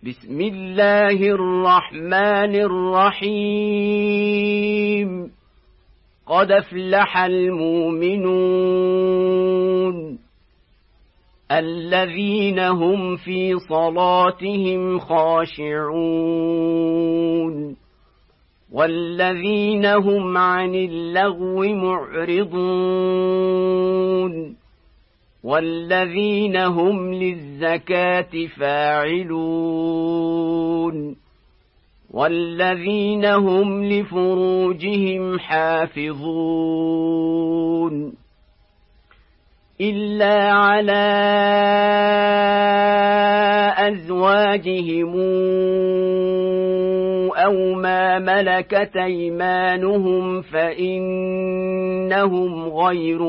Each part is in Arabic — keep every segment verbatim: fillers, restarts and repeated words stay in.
بسم الله الرحمن الرحيم قد أفلح المؤمنون الذين هم في صلاتهم خاشعون والذين هم عن اللغو معرضون والذين هم للزكاة فاعلون والذين هم لفروجهم حافظون إلا على أزواجهم أو ما ملكت أيمانهم فإنهم غير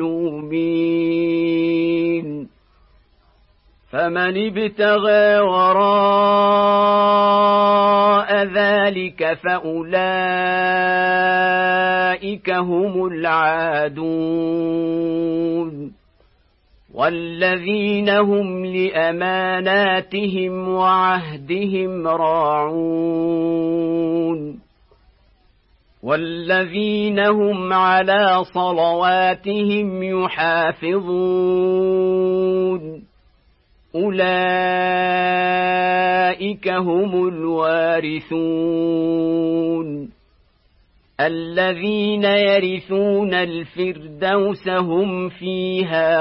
ملومين فمن ابتغى وراء ذلك فأولئك هم العادون والذين هم لأماناتهم وعهدهم راعون والذين هم على صلواتهم يحافظون أولئك هم الوارثون الذين يرثون الفردوس هم فيها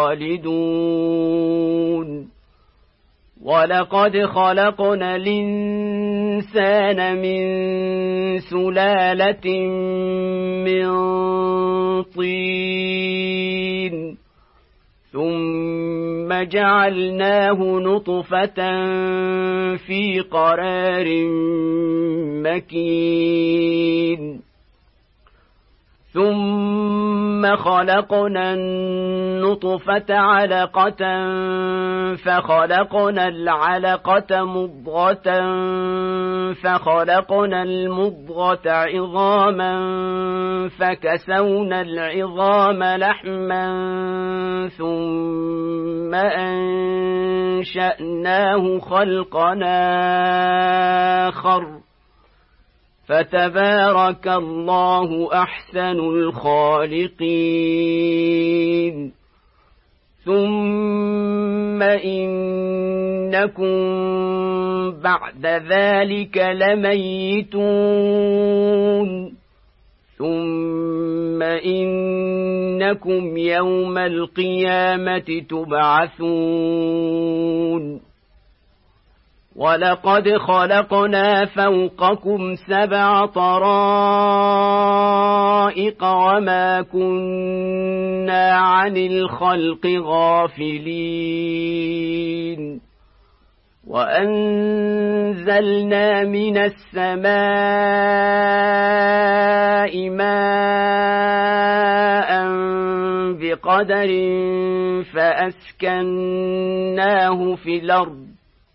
خالدون ولقد خلقنا الإنسان من سلالة من طين ثم جعلناه نطفة في قرار مكين ثم خلقنا النطفة علقة فخلقنا العلقة مضغة فخلقنا المضغة عظاما فكسونا العظام لحما ثم أنشأناه خلقنا آخر فتبارك الله أحسن الخالقين ثم إنكم بعد ذلك لميتون ثم إنكم يوم القيامة تبعثون ولقد خلقنا فوقكم سبع طرائق وما كنا عن الخلق غافلين وأنزلنا من السماء ماء بقدر فأسكناه في الأرض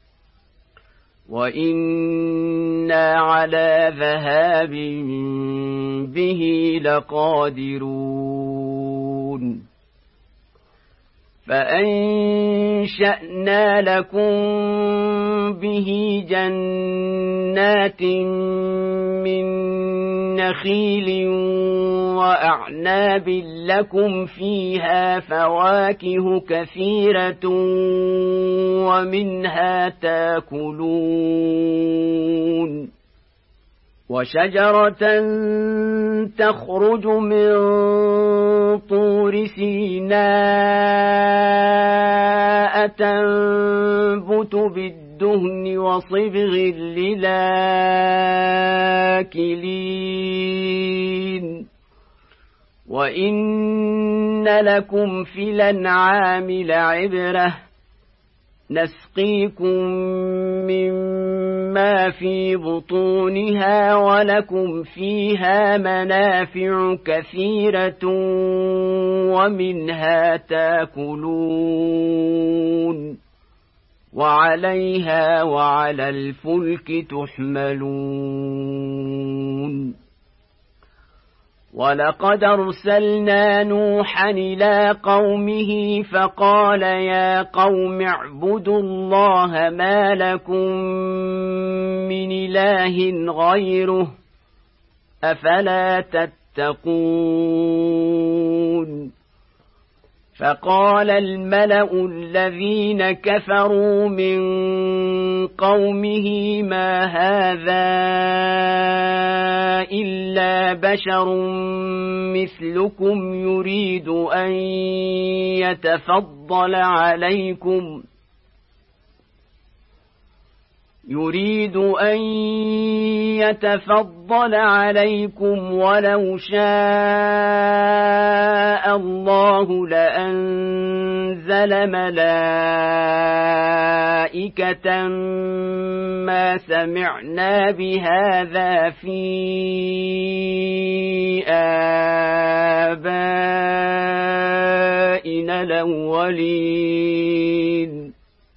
وإنا على ذهاب به لقادرون فأنشأنا لكم به جنات من نخيل وأعناب لكم فيها فواكه كثيرة ومنها تاكلون وشجرة تخرج من طور سيناء تنبت بالدهن وصبغ للآكلين وإن لكم في الأنعام لعبرة نسقيكم مما في بطونها ولكم فيها منافع كثيرة ومنها تاكلون وعليها وعلى الفلك تحملون ولقد أرسلنا نوحا إلى قومه فقال يا قوم اعبدوا الله ما لكم من إله غيره أفلا تتقون فقال الملأ الذين كفروا من قومه ما هذا إلا بشر مثلكم يريد أن يتفضل عليكم يريد أن يتفضل عليكم ولو شاء الله لأنزل ملائكة ما سمعنا بهذا في آبائنا الأولين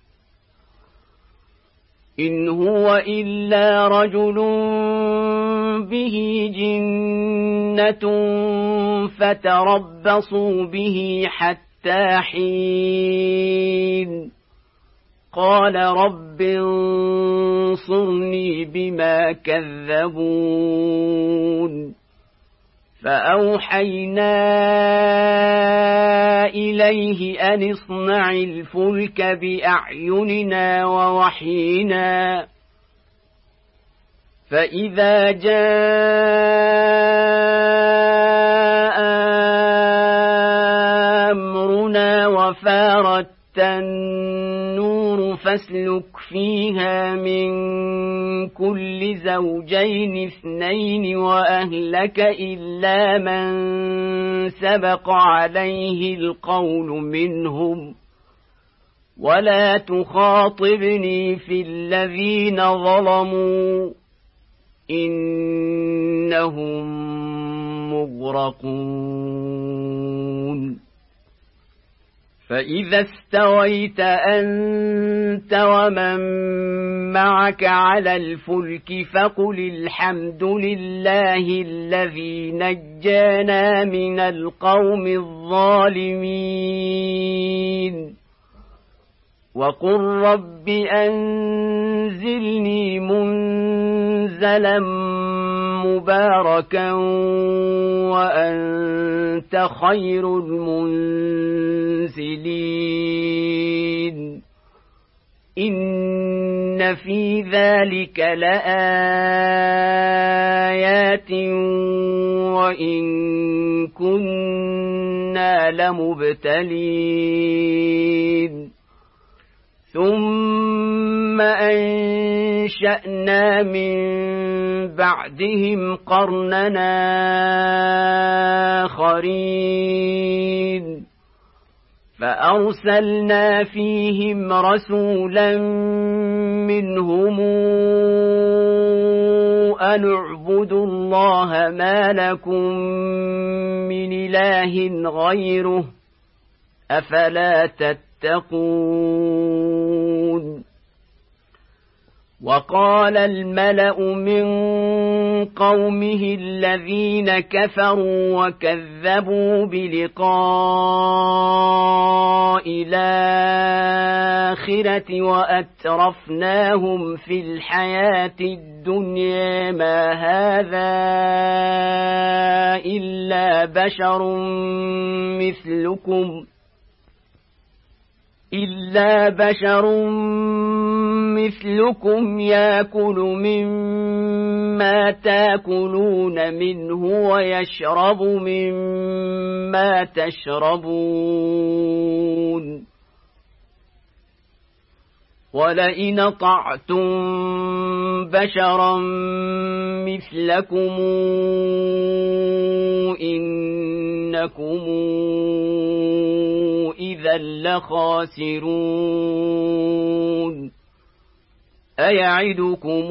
إن هو إلا رجل به جنة فتربصوا به حتى حين قال رب انصرني بما كذبون فأوحينا إليه أن اصنع الفلك بأعيننا ووحينا فإذا جاء أمرنا وفارت النور فاسلك فيها من كل زوجين اثنين وأهلك إلا من سبق عليه القول منهم ولا تخاطبني في الذين ظلموا إنهم مغرقون فإذا استويت أنت ومن معك على الفلك فقل الحمد لله الذي نجانا من القوم الظالمين وقل رب أنزلني منزلا مباركا وأنت خير المنزلين إن في ذلك لآيات وإن كنا لمبتلين ثم أنشأنا من بعدهم قرننا آخرين فأرسلنا فيهم رسولا منهم أن اعبدوا الله ما لكم من إله غيره أفلا تتقون وقال الملأ من قومه الذين كفروا وكذبوا بلقاء الآخرة وأترفناهم في الحياة الدنيا ما هذا إلا بشر مثلكم إلا بشر مثلكم يأكل مما تأكلون منه ويشرب مما تشربون ولئن طعتم بشرا مثلكم إنكم إذا لخاسرون أيعدكم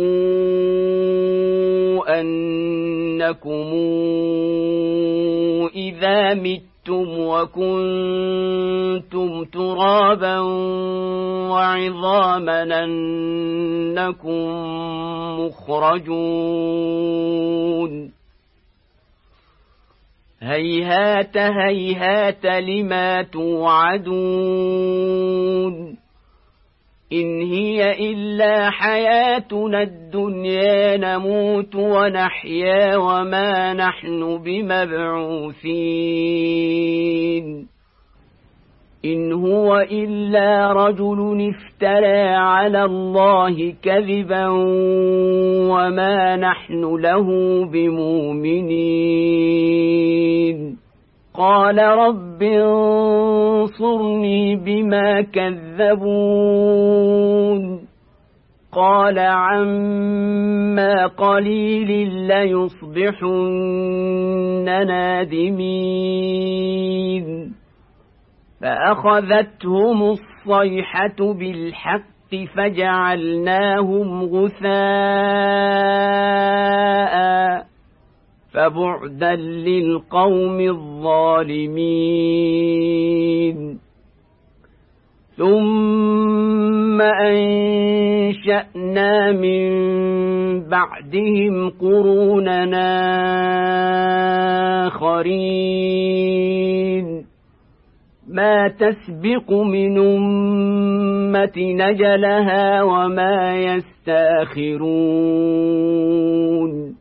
أنكم إذا متم وكنتم ترابا وعظاما أنكم مخرجون هيهات هيهات لما توعدون إن هي إلا حياتنا الدنيا نموت ونحيا وما نحن بمبعوثين إن هو إلا رجل افترى على الله كذبا وما نحن له بمؤمنين قال رب انصرني بما كذبون قال عما قليل ليصبحن نادمين فأخذتهم الصيحة بالحق فجعلناهم غثاء فبعدا للقوم الظالمين ثم أنشأنا من بعدهم قروننا آخرين ما تسبق من أمة نجلها وما يستاخرون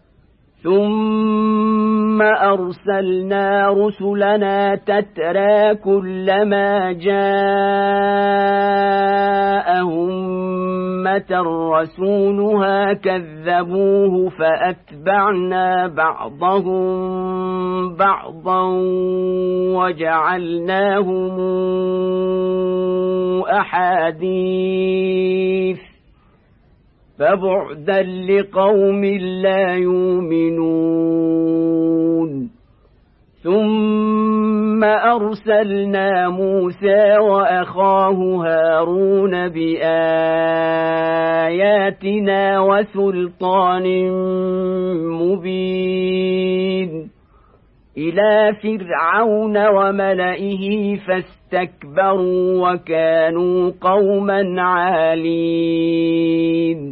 ثم أرسلنا رسلنا تترى كلما جاءهم أمة رسولها كذبوه فأتبعنا بعضهم بعضا وجعلناهم أحاديث فبعدا لقوم لا يؤمنون ثم أرسلنا موسى وأخاه هارون بآياتنا وسلطان مبين إلى فرعون وملئه فاستكبروا وكانوا قوما عالين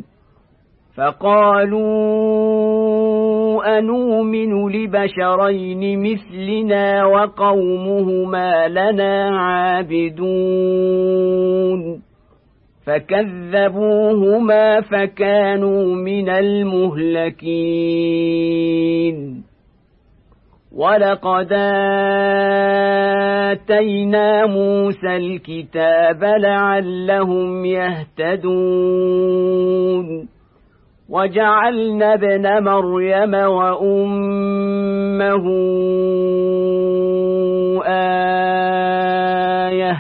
فقالوا أنؤمن لبشرين مثلنا وقومهما لنا عابدون فكذبوهما فكانوا من المهلكين ولقد آتينا موسى الكتاب لعلهم يهتدون وجعلنا ابن مريم وأمه آية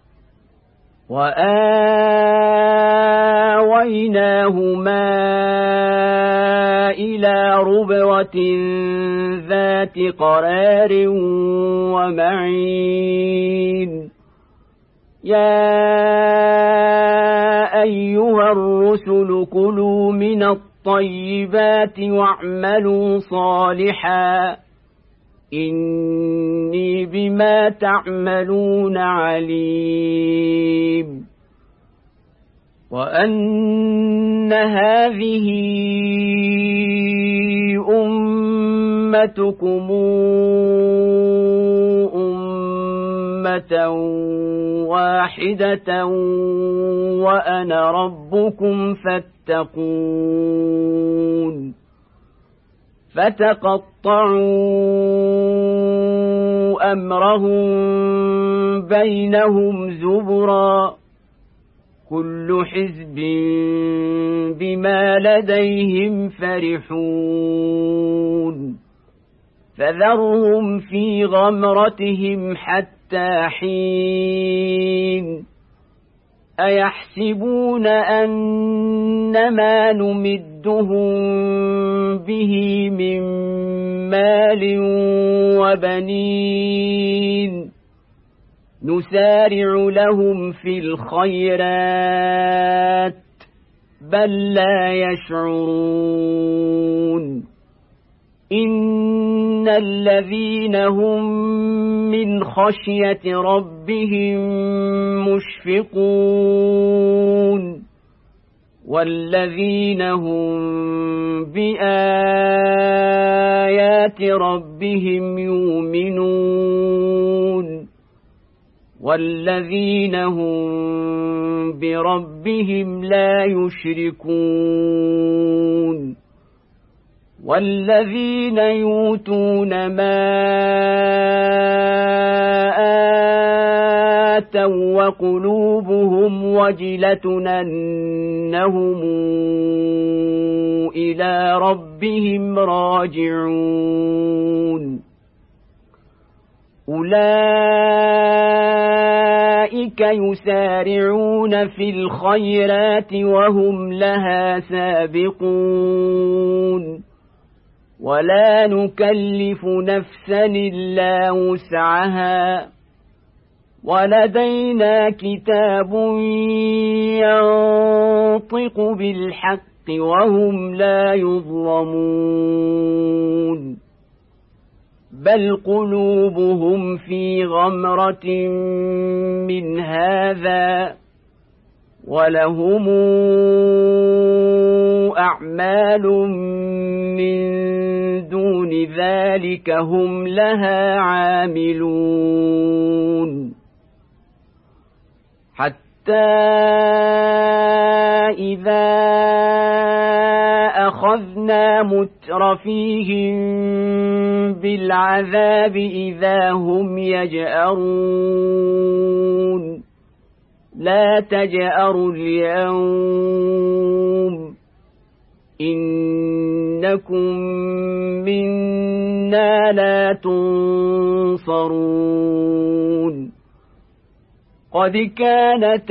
وآويناهما إلى ربوة ذات قرار ومعين يا أيها الرسل كلوا من الطيبات واعملوا صالحا إني بما تعملون عليم وأن هذه أمتكم أمة واحدة وأنا ربكم فاتقون فتقطعوا أمرهم بينهم زبرا كل حزب بما لديهم فرحون فذرهم في غمرتهم حتى حين أيحسبون أنما نمدهم به من مال وبنين نسارع لهم في الخيرات بل لا يشعرون إن الذين هم من خشية ربهم مشفقون والذين هم بآياتنا بآيات ربهم يؤمنون والذين هم بربهم لا يشركون والذين يؤتون ما آتوا وقلوبهم وجلة أنهم إلى ربهم راجعون أولئك يسارعون في الخيرات وهم لها سابقون ولا نكلف نفسا إلا وسعها ولدينا كتاب ينطق بالحق وهم لا يظلمون بل قلوبهم في غمرة من هذا ولهم أعمال من دون ذلك هم لها عاملون حتى إذا أخذنا مترفيهم بالعذاب إذا هم يجأرون لا تجأروا اليوم إنكم منا لا تنصرون قد كانت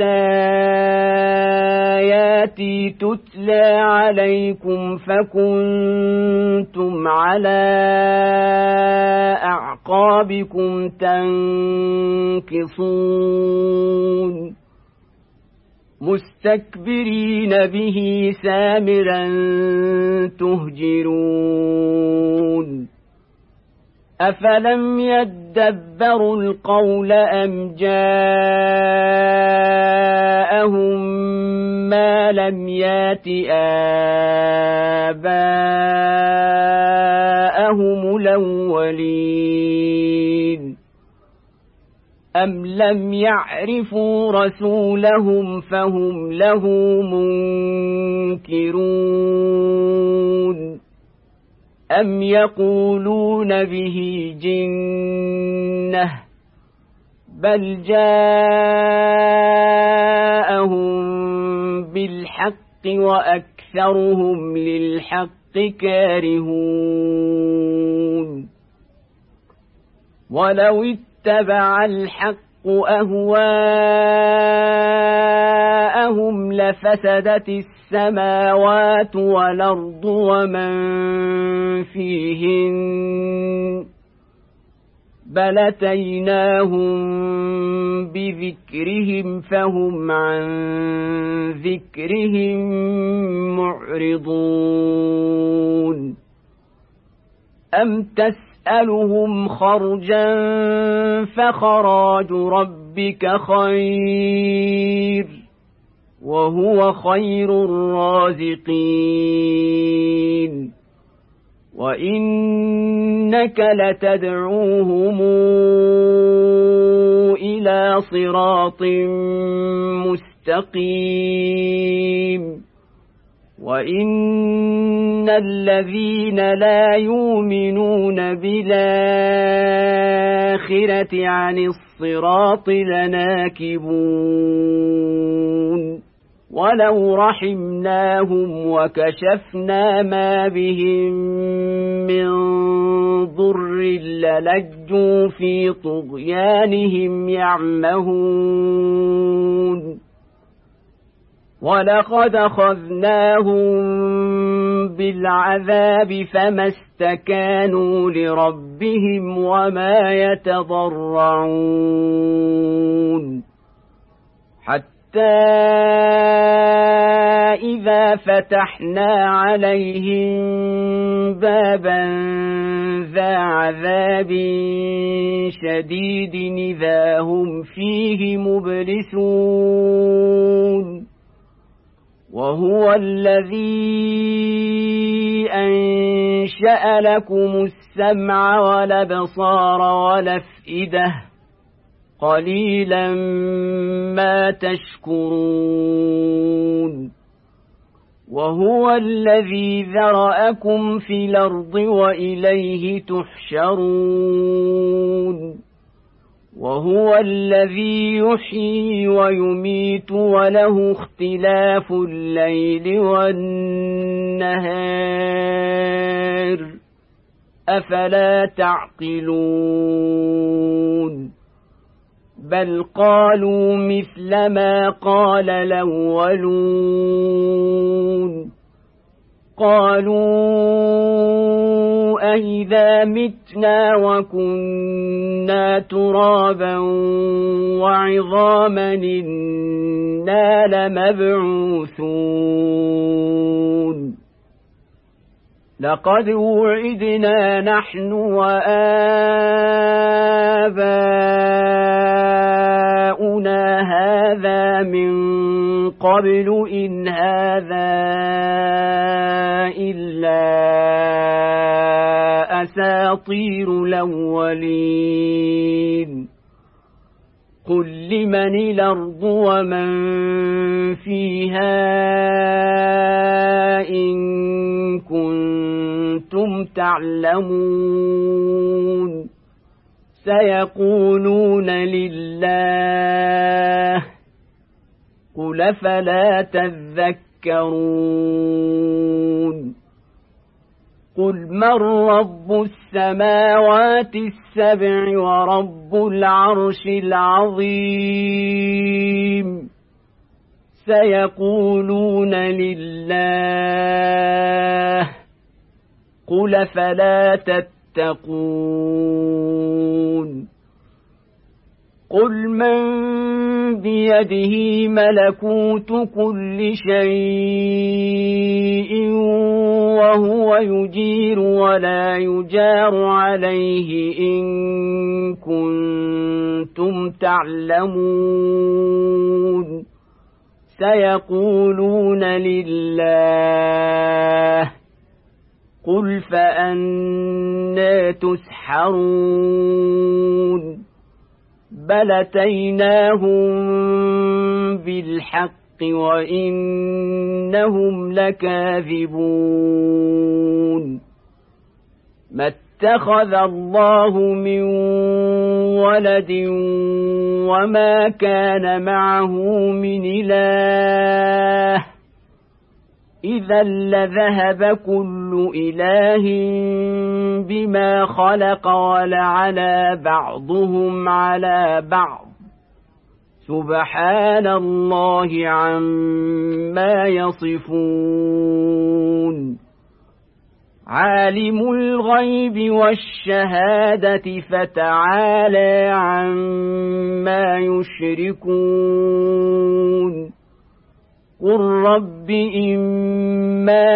آياتي تتلى عليكم فكنتم على أعقابكم تنكصون مستكبرين به سامرا تهجرون أفلم يدبروا القول أم جاءهم ما لم يات آباءهم الأولين أم لم يعرفوا رسولهم فهم له منكرون أم يقولون به جنة بل جاءهم بالحق وأكثرهم للحق كارهون ولو اتبع الحق أهواءهم لفسدت السماوات والأرض ومن فيهن بل أتيناهم بذكرهم فهم عن ذكرهم معرضون أم تسألهم خرجا فخراج ربك خير وهو خير الرازقين وإنك لتدعوهم إلى صراط مستقيم وإن الذين لا يؤمنون بالآخرة عن الصراط لناكبون ولو رحمناهم وكشفنا ما بهم من ضر للجوا في طغيانهم يعمهون ولقد أخذناهم بالعذاب فما استكانوا لربهم وما يتضرعون حتى إذا فتحنا عليهم بابا ذا عذاب شديد إذا هم فيه مبلسون وهو الذي أنشأ لكم السمع والأبصار والأفئدة قليلا ما تشكرون وهو الذي ذرأكم في الأرض وإليه تحشرون وهو الذي يحيي ويميت وله اختلاف الليل والنهار أفلا تعقلون بل قالوا مثل ما قال الأولون قالوا أئذا متنا وكنا ترابا وعظاما إنا لمبعوثون لقد وعدنا نحن وآباؤنا هذا من قبل إن هذا إلا أساطير الأولين قل لمن الأرض ومن فيها إن كنتم تعلمون سيقولون لله قل فلا تذكرون قل من رب السماوات السبع ورب العرش العظيم سيقولون لله قل فلا تتقون قل من بيده ملكوت كل شيء وهو يجير ولا يجار عليه إن كنتم تعلمون سيقولون لله قل فأنى تسحرون بل أتيناهم بالحق وإنهم لكاذبون ما اتخذ الله من ولد وما كان معه من إله إذا لذهب كل إله بما خلق ولعلى بعضهم على بعض سبحان الله عما يصفون عالم الغيب والشهادة فتعالى عما يشركون قل رب إما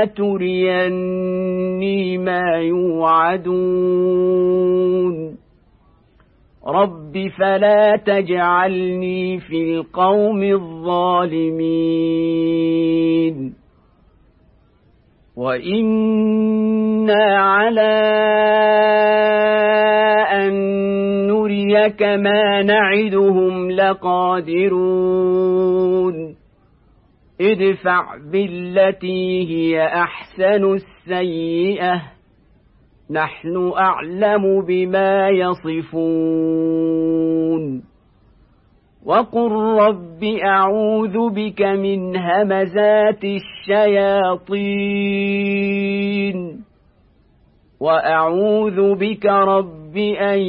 تريني ما يوعدون رب فلا تجعلني في القوم الظالمين وإنا على أن نريك ما نعدهم لقادرون ادفع بالتي هي أحسن السيئة نحن أعلم بما يصفون وقل رب أعوذ بك من همزات الشياطين وأعوذ بك رب أن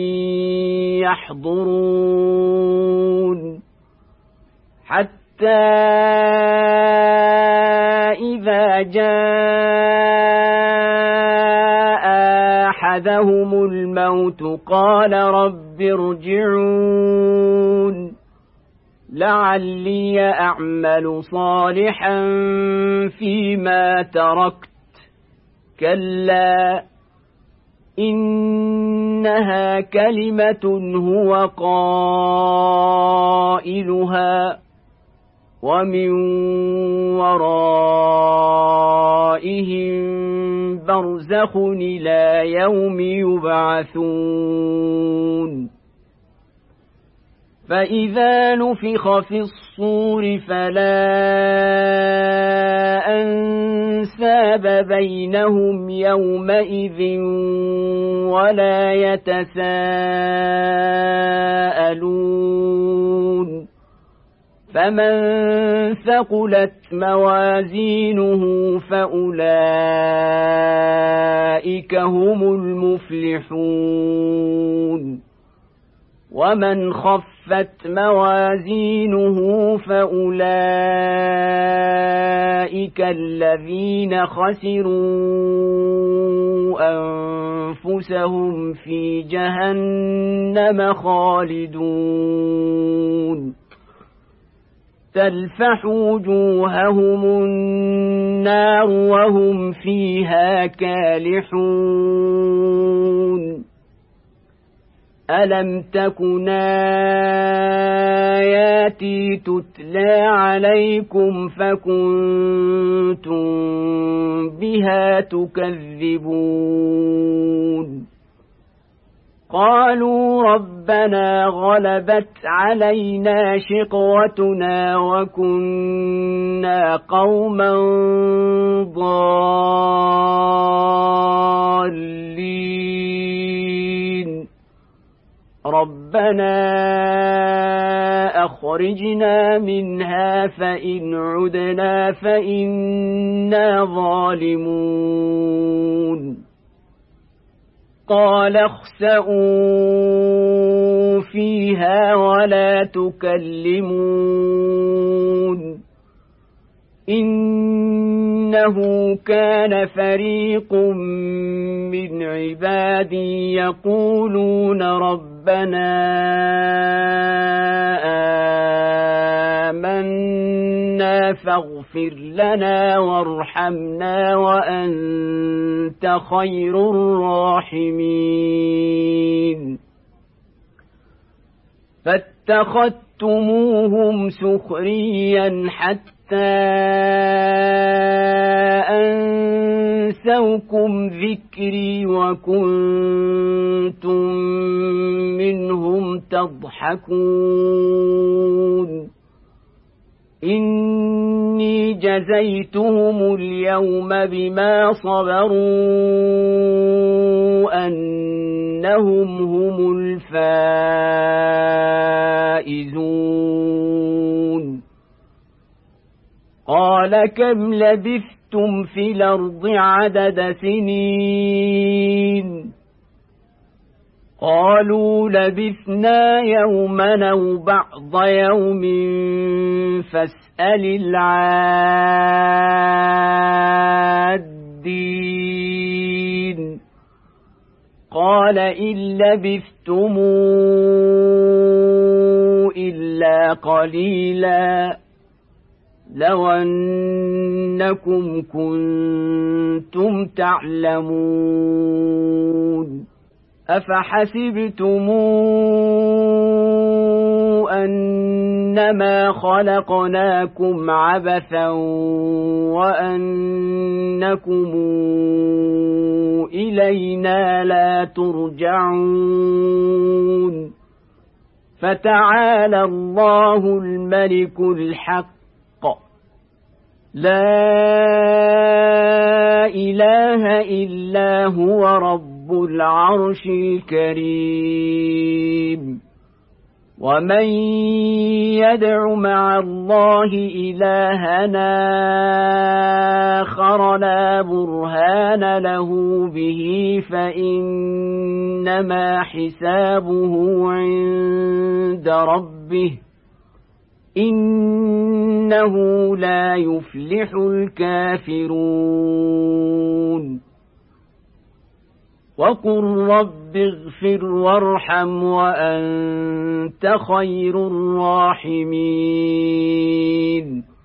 يحضرون حتى إذا جاء أحدهم الموت قال رب ارجعون لعلي أعمل صالحا فيما تركت كلا إنها كلمة هو قائلها ومن ورائهم برزخ إلى يوم يبعثون فإذا نفخ في الصور فلا أنساب بينهم يومئذ ولا يتساءلون فمن ثقلت موازينه فأولئك هم المفلحون ومن خفت موازينه فأولئك الذين خسروا أنفسهم في جهنم خالدون تلفح وجوههم النار وهم فيها كالحون ألم تكن آياتي تتلى عليكم فكنتم بها تكذبون قالوا ربنا غلبت علينا شقوتنا وكنا قوما ضالين ربنا أخرجنا منها فإن عدنا فإنا ظالمون قال اخسئوا فيها ولا تكلمون إنه كان فريق من عبادي يقولون ربنا آمنا فاغفر لنا وارحمنا وأنت خير الراحمين فاتخذتموهم سخريا حتى أنسوكم ذكري وكنتم منهم تضحكون إني جزيتهم اليوم بما صبروا أنهم هم الفائزون قال كم لبثتم في الأرض عدد سنين قالوا لبثنا يوما أو بعض يوم فاسأل العادين قال إن لبثتم إلا قليلا لو أنكم كنتم تعلمون أفحسبتم أنما خلقناكم عبثا وأنكم إلينا لا ترجعون فتعالى الله الملك الحق لا إله إلا هو رب العرش الكريم ومن يدع مع الله إلهنا آخر لا برهان له به فإنما حسابه عند ربه إنه لا يفلح الكافرون وقل رب اغفر وارحم وأنت خير الراحمين